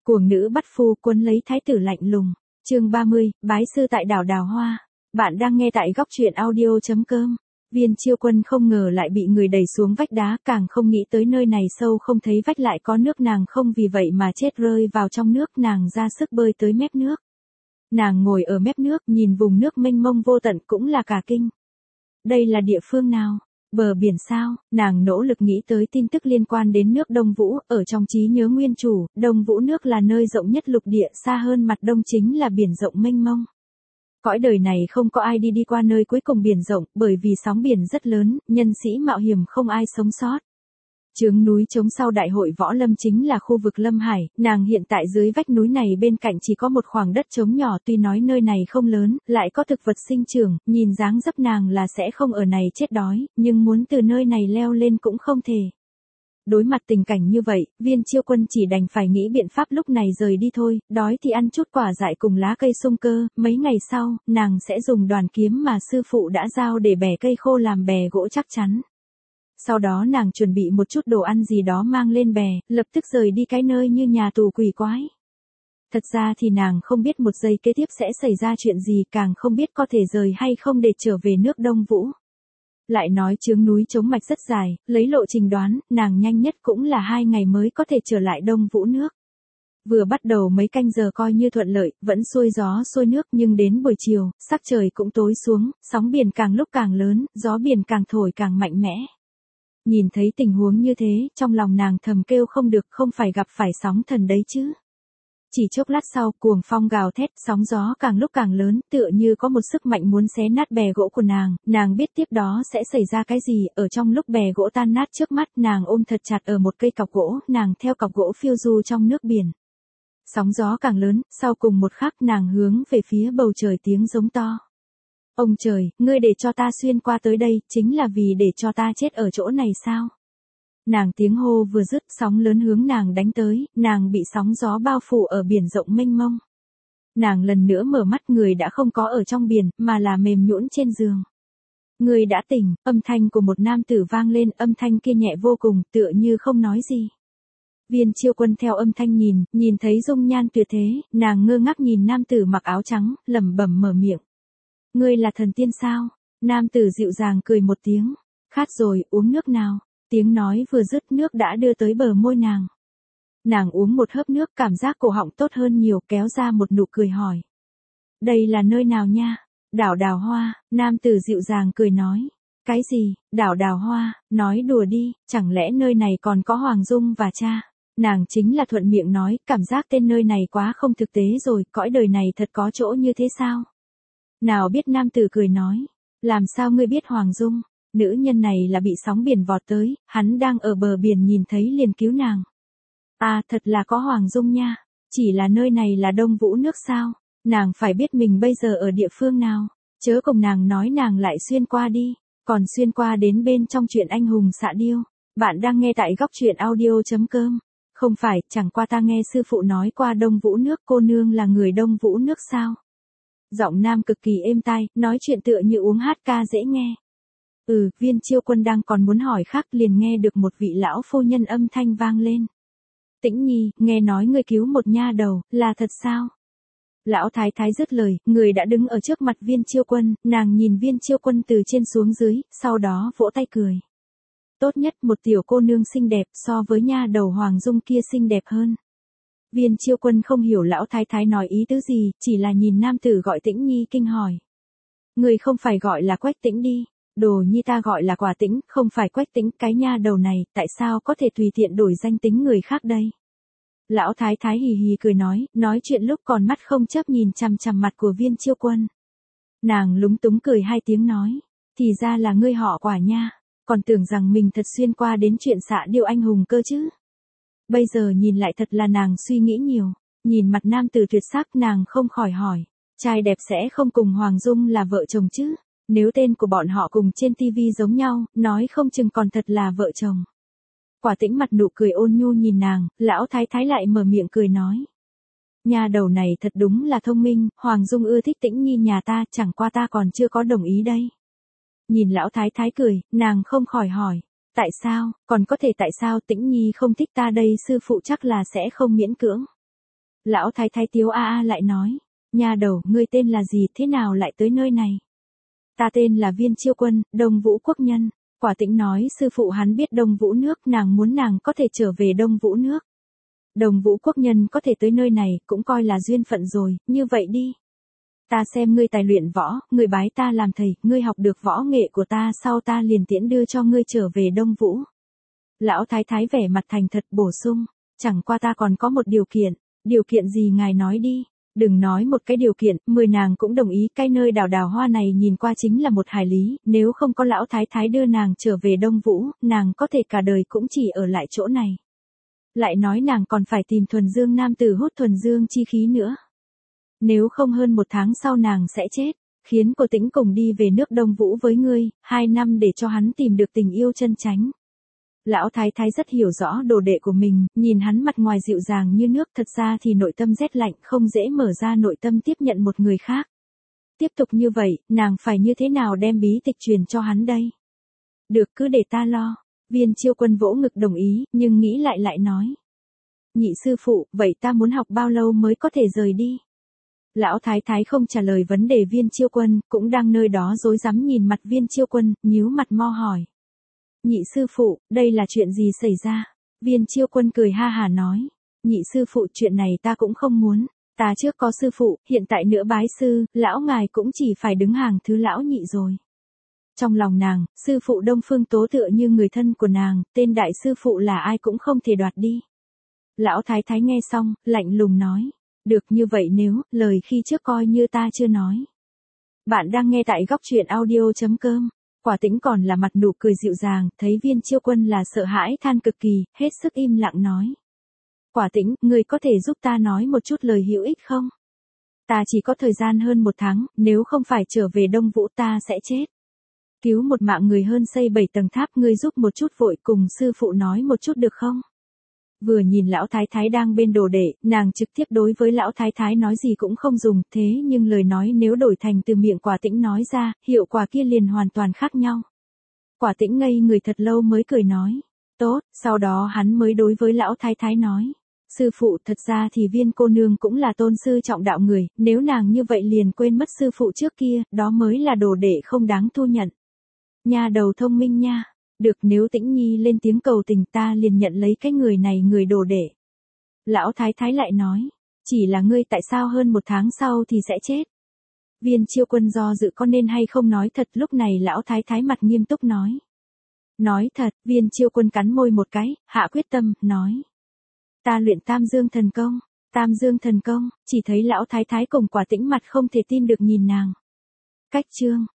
Cuồng nữ bắt phu cuốn lấy thái tử lạnh lùng. Chương 30, bái sư tại đảo Đào Hoa. Bạn đang nghe tại góc truyện audio.com. Viên Chiêu Quân không ngờ lại bị người đẩy xuống vách đá, càng không nghĩ tới nơi này sâu không thấy vách lại có nước, nàng không vì vậy mà chết rơi vào trong nước, nàng ra sức bơi tới mép nước. Nàng ngồi ở mép nước, nhìn vùng nước mênh mông vô tận cũng là cả kinh. Đây là địa phương nào? Bờ biển sao? Nàng nỗ lực nghĩ tới tin tức liên quan đến nước Đông Vũ, ở trong trí nhớ nguyên chủ, Đông Vũ nước là nơi rộng nhất lục địa, xa hơn mặt đông chính là biển rộng mênh mông. Cõi đời này không có ai đi qua nơi cuối cùng biển rộng, bởi vì sóng biển rất lớn, nhân sĩ mạo hiểm không ai sống sót. Chướng núi trống sau đại hội võ lâm chính là khu vực Lâm Hải, nàng hiện tại dưới vách núi này bên cạnh chỉ có một khoảng đất trống nhỏ, tuy nói nơi này không lớn, lại có thực vật sinh trưởng, nhìn dáng dấp nàng là sẽ không ở này chết đói, nhưng muốn từ nơi này leo lên cũng không thể. Đối mặt tình cảnh như vậy, Viên Chiêu Quân chỉ đành phải nghĩ biện pháp lúc này rời đi thôi, đói thì ăn chút quả dại cùng lá cây sung cơ, mấy ngày sau, nàng sẽ dùng đoàn kiếm mà sư phụ đã giao để bẻ cây khô làm bè gỗ chắc chắn. Sau đó nàng chuẩn bị một chút đồ ăn gì đó mang lên bè, lập tức rời đi cái nơi như nhà tù quỷ quái. Thật ra thì nàng không biết một giây kế tiếp sẽ xảy ra chuyện gì, càng không biết có thể rời hay không để trở về nước Đông Vũ. Lại nói chướng núi chống mạch rất dài, lấy lộ trình đoán, nàng nhanh nhất cũng là 2 ngày mới có thể trở lại Đông Vũ nước. Vừa bắt đầu mấy canh giờ coi như thuận lợi, vẫn xuôi gió xuôi nước, nhưng đến buổi chiều, sắc trời cũng tối xuống, sóng biển càng lúc càng lớn, gió biển càng thổi càng mạnh mẽ. Nhìn thấy tình huống như thế, trong lòng nàng thầm kêu không được, không phải gặp phải sóng thần đấy chứ. Chỉ chốc lát sau, cuồng phong gào thét, sóng gió càng lúc càng lớn, tựa như có một sức mạnh muốn xé nát bè gỗ của nàng biết tiếp đó sẽ xảy ra cái gì, ở trong lúc bè gỗ tan nát trước mắt, nàng ôm thật chặt ở một cây cọc gỗ, nàng theo cọc gỗ phiêu du trong nước biển. Sóng gió càng lớn, sau cùng một khắc nàng hướng về phía bầu trời tiếng giống to. Ông trời, ngươi để cho ta xuyên qua tới đây, chính là vì để cho ta chết ở chỗ này sao? Nàng tiếng hô vừa dứt, sóng lớn hướng nàng đánh tới, nàng bị sóng gió bao phủ ở biển rộng mênh mông. Nàng lần nữa mở mắt, người đã không có ở trong biển, mà là mềm nhũn trên giường. Người đã tỉnh, âm thanh của một nam tử vang lên, âm thanh kia nhẹ vô cùng, tựa như không nói gì. Viên Chiêu Quân theo âm thanh nhìn thấy dung nhan tuyệt thế, nàng ngơ ngác nhìn nam tử mặc áo trắng, lẩm bẩm mở miệng. Ngươi là thần tiên sao? Nam tử dịu dàng cười một tiếng. Khát rồi, uống nước nào. Tiếng nói vừa dứt, nước đã đưa tới bờ môi nàng. Nàng uống một hớp nước, cảm giác cổ họng tốt hơn nhiều, kéo ra một nụ cười hỏi. Đây là nơi nào nha? Đảo Đào Hoa. Nam tử dịu dàng cười nói. Cái gì? Đảo Đào Hoa? Nói đùa đi, chẳng lẽ nơi này còn có Hoàng Dung và cha? Nàng chính là thuận miệng nói, cảm giác tên nơi này quá không thực tế rồi, cõi đời này thật có chỗ như thế sao? Nào biết nam tử cười nói, làm sao ngươi biết Hoàng Dung? Nữ nhân này là bị sóng biển vọt tới, hắn đang ở bờ biển nhìn thấy liền cứu nàng. À, thật là có Hoàng Dung nha, chỉ là nơi này là Đông Vũ nước sao? Nàng phải biết mình bây giờ ở địa phương nào, chớ cùng nàng nói nàng lại xuyên qua đi, còn xuyên qua đến bên trong chuyện anh hùng xạ điêu. Bạn đang nghe tại góc truyện audio.com. Không phải, chẳng qua ta nghe sư phụ nói qua Đông Vũ nước, cô nương là người Đông Vũ nước sao? Giọng nam cực kỳ êm tai, nói chuyện tựa như uống hát ca dễ nghe. Viên Chiêu Quân đang còn muốn hỏi khác, liền nghe được một vị lão phu nhân âm thanh vang lên. Tĩnh Nhi, nghe nói ngươi cứu một nha đầu, là thật sao? Lão thái thái dứt lời, người đã đứng ở trước mặt Viên Chiêu Quân, nàng nhìn Viên Chiêu Quân từ trên xuống dưới, sau đó vỗ tay cười. Tốt nhất một tiểu cô nương xinh đẹp, so với nha đầu Hoàng Dung kia xinh đẹp hơn. Viên Chiêu Quân không hiểu lão thái thái nói ý tứ gì, chỉ là nhìn nam tử gọi Tĩnh Nhi kinh hỏi. Người không phải gọi là Quách Tĩnh đi, đồ nhi ta gọi là Quả Tĩnh, không phải Quách Tĩnh, cái nha đầu này, tại sao có thể tùy tiện đổi danh tính người khác đây? Lão thái thái hì hì cười nói chuyện lúc còn mắt không chớp nhìn chằm chằm mặt của Viên Chiêu Quân. Nàng lúng túng cười 2 tiếng nói, thì ra là ngươi họ Quả nha, còn tưởng rằng mình thật xuyên qua đến chuyện xạ điêu anh hùng cơ chứ. Bây giờ nhìn lại thật là nàng suy nghĩ nhiều, nhìn mặt nam tử tuyệt sắc nàng không khỏi hỏi, trai đẹp sẽ không cùng Hoàng Dung là vợ chồng chứ? Nếu tên của bọn họ cùng trên tivi giống nhau, nói không chừng còn thật là vợ chồng. Quả Tĩnh mặt nụ cười ôn nhu nhìn nàng, lão thái thái lại mở miệng cười nói. Nhà đầu này thật đúng là thông minh, Hoàng Dung ưa thích Tĩnh Nhi nhà ta, chẳng qua ta còn chưa có đồng ý đây. Nhìn lão thái thái cười, nàng không khỏi hỏi. Tại sao, còn có thể tại sao Tĩnh Nhi không thích ta đây, sư phụ chắc là sẽ không miễn cưỡng. Lão thái thái Tiếu a lại nói, nha đầu, ngươi tên là gì, thế nào lại tới nơi này? Ta tên là Viên Chiêu Quân, Đông Vũ quốc nhân. Quả Tĩnh nói sư phụ hắn biết Đông Vũ nước, nàng muốn nàng có thể trở về Đông Vũ nước. Đông Vũ quốc nhân có thể tới nơi này, cũng coi là duyên phận rồi, như vậy đi. Ta xem ngươi tài luyện võ, ngươi bái ta làm thầy, ngươi học được võ nghệ của ta sau ta liền tiễn đưa cho ngươi trở về Đông Vũ. Lão thái thái vẻ mặt thành thật bổ sung, chẳng qua ta còn có một điều kiện gì ngài nói đi. Đừng nói một cái điều kiện, 10 nàng cũng đồng ý, cái nơi đào đào hoa này nhìn qua chính là một hải lý, nếu không có lão thái thái đưa nàng trở về Đông Vũ, nàng có thể cả đời cũng chỉ ở lại chỗ này. Lại nói nàng còn phải tìm thuần dương nam tử hút thuần dương chi khí nữa. Nếu không hơn 1 tháng sau nàng sẽ chết, khiến cô Tĩnh cùng đi về nước Đông Vũ với ngươi, 2 năm để cho hắn tìm được tình yêu chân chánh. Lão thái thái rất hiểu rõ đồ đệ của mình, nhìn hắn mặt ngoài dịu dàng như nước, thật ra thì nội tâm rét lạnh, không dễ mở ra nội tâm tiếp nhận một người khác. Tiếp tục như vậy, nàng phải như thế nào đem bí tịch truyền cho hắn đây? Được, cứ để ta lo. Viên Chiêu Quân vỗ ngực đồng ý, nhưng nghĩ lại nói. Nhị sư phụ, vậy ta muốn học bao lâu mới có thể rời đi? Lão thái thái không trả lời vấn đề Viên Chiêu Quân, cũng đang nơi đó rối rắm nhìn mặt Viên Chiêu Quân, nhíu mặt mo hỏi. Nhị sư phụ, đây là chuyện gì xảy ra? Viên Chiêu Quân cười ha hả nói. Nhị sư phụ, chuyện này ta cũng không muốn. Ta trước có sư phụ, hiện tại nữa bái sư, lão ngài cũng chỉ phải đứng hàng thứ lão nhị rồi. Trong lòng nàng, sư phụ Đông Phương Tố tựa như người thân của nàng, tên đại sư phụ là ai cũng không thể đoạt đi. Lão thái thái nghe xong, lạnh lùng nói. Được, như vậy nếu, lời khi trước coi như ta chưa nói. Bạn đang nghe tại góc truyện audio.com. Quả Tĩnh còn là mặt nụ cười dịu dàng, thấy Viên Chiêu Quân là sợ hãi than cực kỳ, hết sức im lặng nói. Quả Tĩnh, ngươi có thể giúp ta nói một chút lời hữu ích không? Ta chỉ có thời gian hơn 1 tháng, nếu không phải trở về Đông Vũ ta sẽ chết. Cứu một mạng người hơn xây 7 tầng tháp, ngươi giúp một chút vội, cùng sư phụ nói một chút được không? Vừa nhìn lão thái thái đang bên đồ đệ, nàng trực tiếp đối với lão thái thái nói gì cũng không dùng, thế nhưng lời nói nếu đổi thành từ miệng Quả Tĩnh nói ra, hiệu quả kia liền hoàn toàn khác nhau. Quả Tĩnh ngây người thật lâu mới cười nói. Tốt, sau đó hắn mới đối với lão thái thái nói. Sư phụ, thật ra thì Viên cô nương cũng là tôn sư trọng đạo người, nếu nàng như vậy liền quên mất sư phụ trước kia, đó mới là đồ đệ không đáng thu nhận. Nha đầu thông minh nha. Được, nếu Tĩnh Nhi lên tiếng cầu tình ta liền nhận lấy cái người này người đồ đệ. Lão thái thái lại nói. Chỉ là ngươi tại sao hơn 1 tháng sau thì sẽ chết? Viên Chiêu Quân do dự có nên hay không nói thật, lúc này lão thái thái mặt nghiêm túc nói. Nói thật, Viên Chiêu Quân cắn môi một cái, hạ quyết tâm, nói. Ta luyện Tam Dương thần công. Tam Dương thần công, chỉ thấy lão thái thái cùng Quả Tĩnh mặt không thể tin được nhìn nàng. Cách chương.